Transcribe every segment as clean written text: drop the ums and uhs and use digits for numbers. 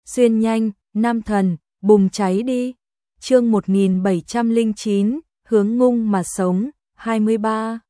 xuyên nhanh, nam thần, bùng cháy đi. Chương 1709, hướng ngung mà sống, 23.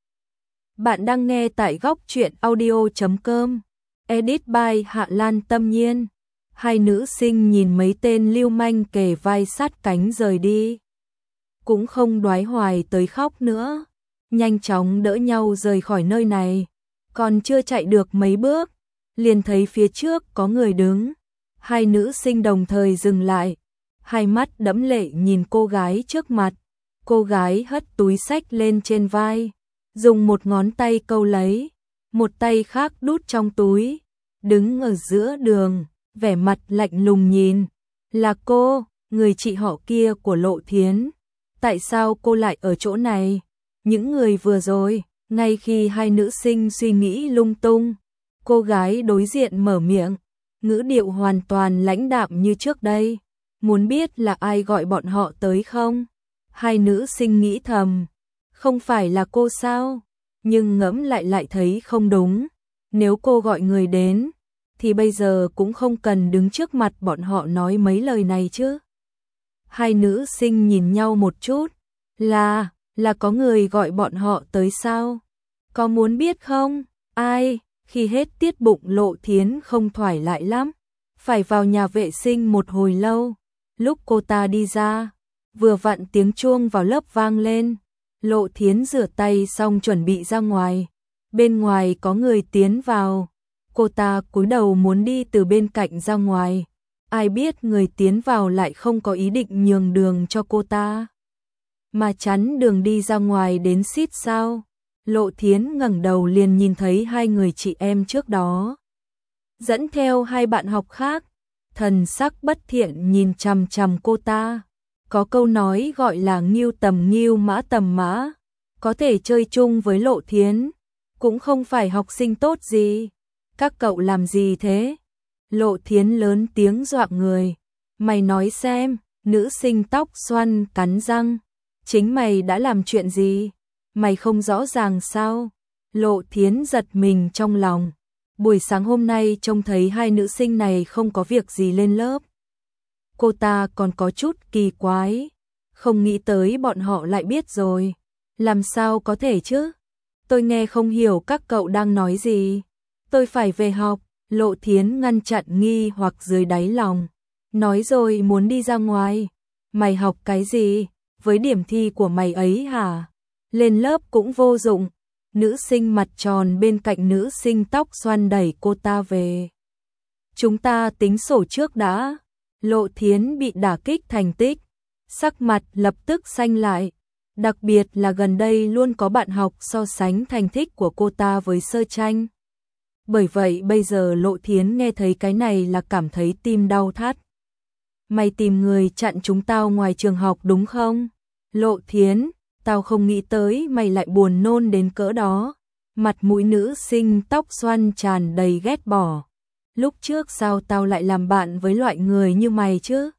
Bạn đang nghe tại góc truyện audio.com. Edit by Hạ Lan Tâm Nhiên. Hai nữ sinh nhìn mấy tên lưu manh kề vai sát cánh rời đi. Cũng không đoái hoài tới khóc nữa. Nhanh chóng đỡ nhau rời khỏi nơi này. Còn chưa chạy được mấy bước, liền thấy phía trước có người đứng. Hai nữ sinh đồng thời dừng lại. Hai mắt đẫm lệ nhìn cô gái trước mặt. Cô gái hất túi xách lên trên vai, dùng một ngón tay câu lấy, một tay khác đút trong túi, đứng ở giữa đường, vẻ mặt lạnh lùng nhìn. Là cô, người chị họ kia của Lộ Thiến. Tại sao cô lại ở chỗ này? Những người vừa rồi, ngay khi hai nữ sinh suy nghĩ lung tung, cô gái đối diện mở miệng, ngữ điệu hoàn toàn lãnh đạm như trước đây. Muốn biết là ai gọi bọn họ tới không? Hai nữ sinh nghĩ thầm, không phải là cô sao? Nhưng ngẫm lại thấy không đúng. Nếu cô gọi người đến, thì bây giờ cũng không cần đứng trước mặt bọn họ nói mấy lời này chứ. Hai nữ sinh nhìn nhau một chút, là có người gọi bọn họ tới sao? Có muốn biết không? Ai? Khi hết tiết bụng Lộ Thiến không thoải lại lắm, phải vào nhà vệ sinh một hồi lâu. Lúc cô ta đi ra, vừa vặn tiếng chuông vào lớp vang lên. Lộ Thiến rửa tay xong chuẩn bị ra ngoài. Bên ngoài có người tiến vào. Cô ta cúi đầu muốn đi từ bên cạnh ra ngoài. Ai biết người tiến vào lại không có ý định nhường đường cho cô ta, mà chắn đường đi ra ngoài đến xít sao. Lộ Thiến ngẩng đầu liền nhìn thấy hai người chị em trước đó, dẫn theo hai bạn học khác, thần sắc bất thiện nhìn chằm chằm cô ta. Có câu nói gọi là ngưu tầm ngưu mã tầm mã, có thể chơi chung với Lộ Thiến, cũng không phải học sinh tốt gì. Các cậu làm gì thế? Lộ Thiến lớn tiếng dọa người. Mày nói xem. Nữ sinh tóc xoăn cắn răng. Chính mày đã làm chuyện gì? Mày không rõ ràng sao? Lộ Thiến giật mình trong lòng. Buổi sáng hôm nay trông thấy hai nữ sinh này không có việc gì lên lớp. Cô ta còn có chút kỳ quái. Không nghĩ tới bọn họ lại biết rồi. Làm sao có thể chứ? Tôi nghe không hiểu các cậu đang nói gì. Tôi phải về học. Lộ Thiến ngăn chặn nghi hoặc dưới đáy lòng. Nói rồi muốn đi ra ngoài. Mày học cái gì? Với điểm thi của mày ấy hả? Lên lớp cũng vô dụng. Nữ sinh mặt tròn bên cạnh nữ sinh tóc xoăn đẩy cô ta về. Chúng ta tính sổ trước đã. Lộ Thiến bị đả kích thành tích, sắc mặt lập tức xanh lại. Đặc biệt là gần đây luôn có bạn học so sánh thành tích của cô ta với Sơ Tranh. Bởi vậy bây giờ Lộ Thiến nghe thấy cái này là cảm thấy tim đau thắt. Mày tìm người chặn chúng tao ngoài trường học đúng không? Lộ Thiến, tao không nghĩ tới mày lại buồn nôn đến cỡ đó. Mặt mũi nữ sinh tóc xoăn tràn đầy ghét bỏ. Lúc trước sao tao lại làm bạn với loại người như mày chứ?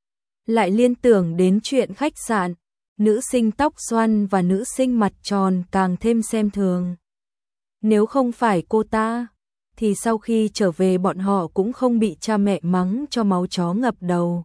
Lại liên tưởng đến chuyện khách sạn. Nữ sinh tóc xoăn và nữ sinh mặt tròn càng thêm xem thường. Nếu không phải cô ta, thì sau khi trở về bọn họ cũng không bị cha mẹ mắng cho máu chó ngập đầu.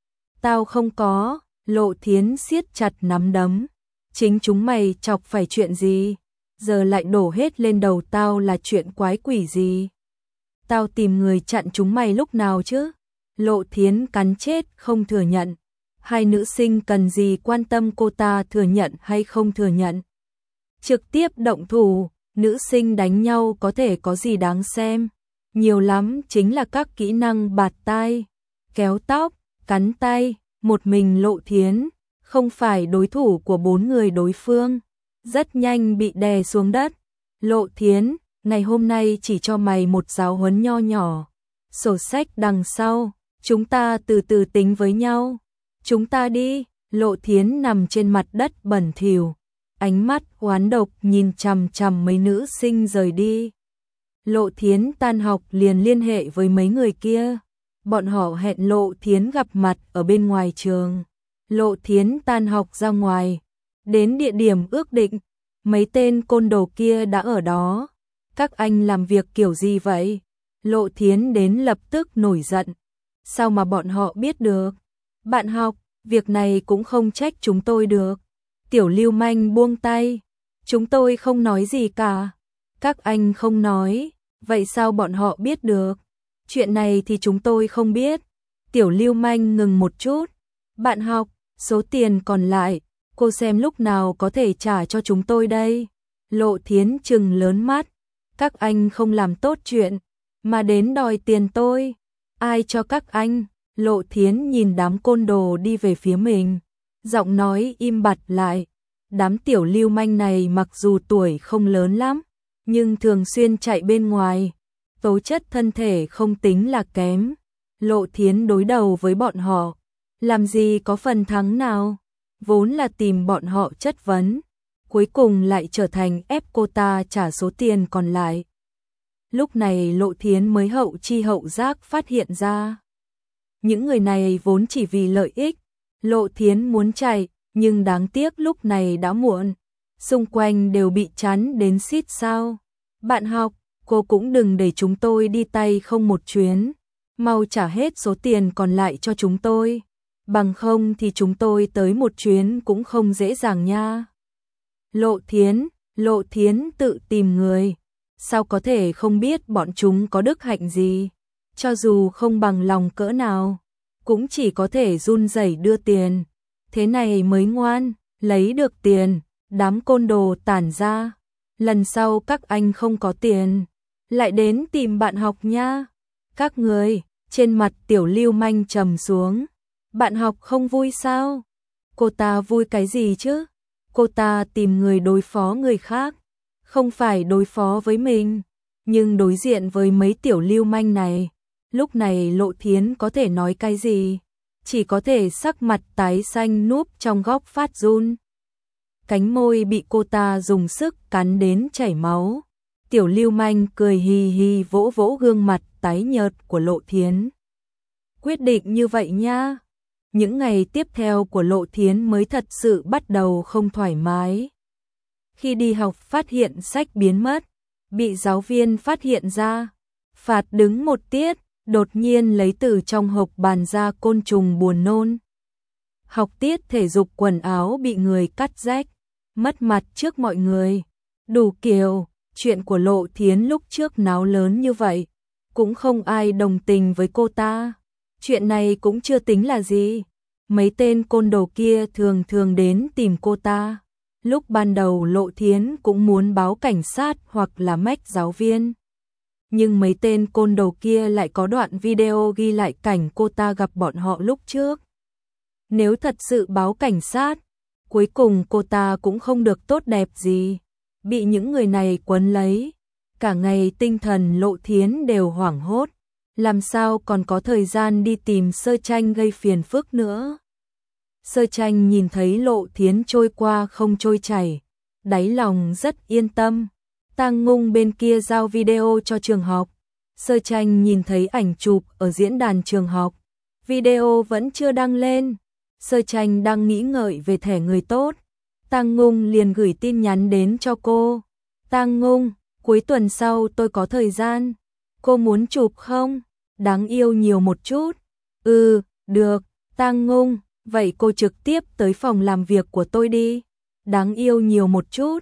Tao không có. Lộ Thiến siết chặt nắm đấm. Chính chúng mày chọc phải chuyện gì? Giờ lại đổ hết lên đầu tao là chuyện quái quỷ gì? Tao tìm người chặn chúng mày lúc nào chứ? Lộ Thiến cắn chết không thừa nhận. Hai nữ sinh cần gì quan tâm cô ta thừa nhận hay không thừa nhận. Trực tiếp động thủ. Nữ sinh đánh nhau có thể có gì đáng xem. Nhiều lắm chính là các kỹ năng bạt tai, kéo tóc, cắn tay. Một mình Lộ Thiến không phải đối thủ của bốn người đối phương. Rất nhanh bị đè xuống đất. Lộ Thiến, ngày hôm nay chỉ cho mày một giáo huấn nho nhỏ. Sổ sách đằng sau, chúng ta từ từ tính với nhau. Chúng ta đi. Lộ Thiến nằm trên mặt đất bẩn thỉu, ánh mắt oán độc nhìn chằm chằm mấy nữ sinh rời đi. Lộ Thiến tan học liền liên hệ với mấy người kia. Bọn họ hẹn Lộ Thiến gặp mặt ở bên ngoài trường. Lộ Thiến tan học ra ngoài, đến địa điểm ước định. Mấy tên côn đồ kia đã ở đó. Các anh làm việc kiểu gì vậy? Lộ Thiến đến lập tức nổi giận. Sao mà bọn họ biết được? Bạn học, việc này cũng không trách chúng tôi được. Tiểu lưu manh buông tay. Chúng tôi không nói gì cả. Các anh không nói, vậy sao bọn họ biết được? Chuyện này thì chúng tôi không biết. Tiểu lưu manh ngừng một chút. Bạn học, số tiền còn lại, cô xem lúc nào có thể trả cho chúng tôi đây. Lộ Thiến trừng lớn mắt. Các anh không làm tốt chuyện, mà đến đòi tiền tôi. Ai cho các anh? Lộ Thiến nhìn đám côn đồ đi về phía mình. Giọng nói im bặt lại. Đám tiểu lưu manh này mặc dù tuổi không lớn lắm, nhưng thường xuyên chạy bên ngoài. Tố chất thân thể không tính là kém. Lộ Thiến đối đầu với bọn họ. Làm gì có phần thắng nào? Vốn là tìm bọn họ chất vấn. Cuối cùng lại trở thành ép cô ta trả số tiền còn lại. Lúc này Lộ Thiến mới hậu chi hậu giác phát hiện ra. Những người này vốn chỉ vì lợi ích. Lộ Thiến muốn chạy, nhưng đáng tiếc lúc này đã muộn. Xung quanh đều bị chắn đến xít sao. Bạn học, cô cũng đừng để chúng tôi đi tay không một chuyến. Mau trả hết số tiền còn lại cho chúng tôi. Bằng không thì chúng tôi tới một chuyến cũng không dễ dàng nha. Lộ Thiến tự tìm người. Sao có thể không biết bọn chúng có đức hạnh gì? Cho dù không bằng lòng cỡ nào, cũng chỉ có thể run rẩy đưa tiền. Thế này mới ngoan, lấy được tiền, đám côn đồ tản ra. Lần sau các anh không có tiền, lại đến tìm bạn học nha. Các người, trên mặt tiểu lưu manh trầm xuống. Bạn học không vui sao? Cô ta vui cái gì chứ? Cô ta tìm người đối phó người khác, không phải đối phó với mình. Nhưng đối diện với mấy tiểu lưu manh này, lúc này Lộ Thiến có thể nói cái gì? Chỉ có thể sắc mặt tái xanh núp trong góc phát run. Cánh môi bị cô ta dùng sức cắn đến chảy máu. Tiểu lưu manh cười hì hì vỗ vỗ gương mặt tái nhợt của Lộ Thiến. Quyết định như vậy nha. Những ngày tiếp theo của Lộ Thiến mới thật sự bắt đầu không thoải mái. Khi đi học phát hiện sách biến mất, bị giáo viên phát hiện ra, phạt đứng một tiết, đột nhiên lấy từ trong hộp bàn ra côn trùng buồn nôn. Học tiết thể dục quần áo bị người cắt rách, mất mặt trước mọi người. Đủ kiểu, chuyện của Lộ Thiến lúc trước náo lớn như vậy, cũng không ai đồng tình với cô ta. Chuyện này cũng chưa tính là gì. Mấy tên côn đồ kia thường thường đến tìm cô ta. Lúc ban đầu Lộ Thiến cũng muốn báo cảnh sát hoặc là mách giáo viên. Nhưng mấy tên côn đồ kia lại có đoạn video ghi lại cảnh cô ta gặp bọn họ lúc trước. Nếu thật sự báo cảnh sát, cuối cùng cô ta cũng không được tốt đẹp gì. Bị những người này quấn lấy. Cả ngày tinh thần Lộ Thiến đều hoảng hốt. Làm sao còn có thời gian đi tìm Sơ Tranh gây phiền phức nữa. Sơ Tranh nhìn thấy Lộ Thiến trôi qua không trôi chảy, đáy lòng rất yên tâm. Tang Ngung bên kia giao video cho trường học. Sơ Tranh nhìn thấy ảnh chụp ở diễn đàn trường học. Video vẫn chưa đăng lên. Sơ Tranh đang nghĩ ngợi về thẻ người tốt. Tang Ngung liền gửi tin nhắn đến cho cô. Tang Ngung, cuối tuần sau tôi có thời gian. Cô muốn chụp không? Đáng yêu nhiều một chút. Ừ, được, Tang Ngung, vậy cô trực tiếp tới phòng làm việc của tôi đi. Đáng yêu nhiều một chút.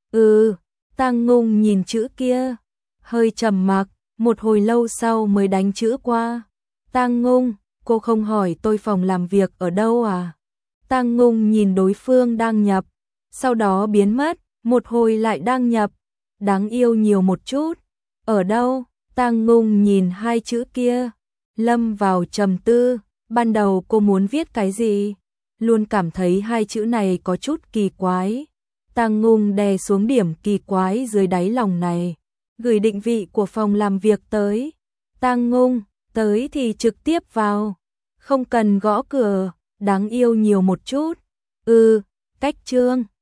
Ừ, Tang Ngung nhìn chữ kia, hơi trầm mặc, một hồi lâu sau mới đánh chữ qua. Tang Ngung, cô không hỏi tôi phòng làm việc ở đâu à? Tang Ngung nhìn đối phương đang nhập, sau đó biến mất, một hồi lại đang nhập. Đáng yêu nhiều một chút. Ở đâu? Tang Ngung nhìn hai chữ kia, lâm vào trầm tư. Ban đầu cô muốn viết cái gì? Luôn cảm thấy hai chữ này có chút kỳ quái. Tang Ngung đè xuống điểm kỳ quái dưới đáy lòng này, gửi định vị của phòng làm việc tới. Tang Ngung, tới thì trực tiếp vào, không cần gõ cửa. Đáng yêu nhiều một chút. Ừ, cách chương